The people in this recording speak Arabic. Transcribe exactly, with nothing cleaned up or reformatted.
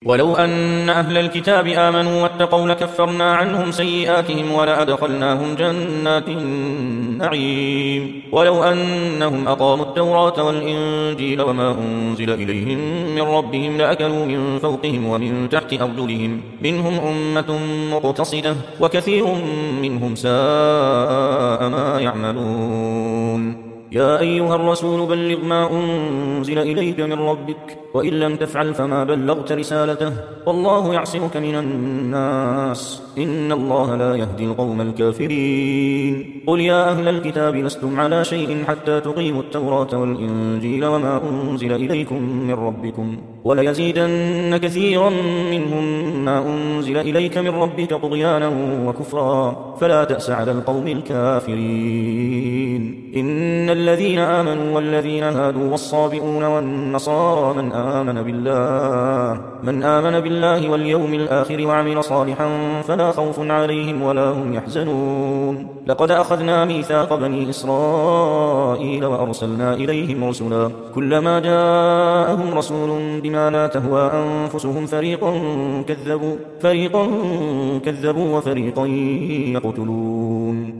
ولو أن أهل الكتاب آمنوا واتقوا لكفرنا عنهم سيئاتهم ولأدخلناهم جنات النعيم ولو أنهم أقاموا التوراة والإنجيل وما أنزل إليهم من ربهم لأكلوا من فوقهم ومن تحت أرجلهم منهم أمة مقتصدة وكثير منهم ساء ما يعملون. يا أيها الرسول بلغ ما أنزل إليك من ربك وإن لم تفعل فما بلغت رسالته والله يعصمك من الناس إن الله لا يهدي القوم الكافرين. قل يا أهل الكتاب لستم على شيء حتى تقيموا التوراة والإنجيل وما أنزل إليكم من ربكم وليزيدن كثيرا منهم ما أنزل إليك من ربك طغيانا وكفرا فلا تأس على القوم الكافرين. إن الذين آمنوا والذين هادوا والصابئون والنصارى من آمن بالله من آمن بالله واليوم الآخر وعمل صالحا فلا خوف عليهم ولا هم يحزنون. لقد أخذنا ميثاق بني إسرائيل وأرسلنا إليهم رسلا كلما جاءهم رسول بما لا تهوى أنفسهم فريقا كذبوا فريقا كذبوا وفريقا يقتلون.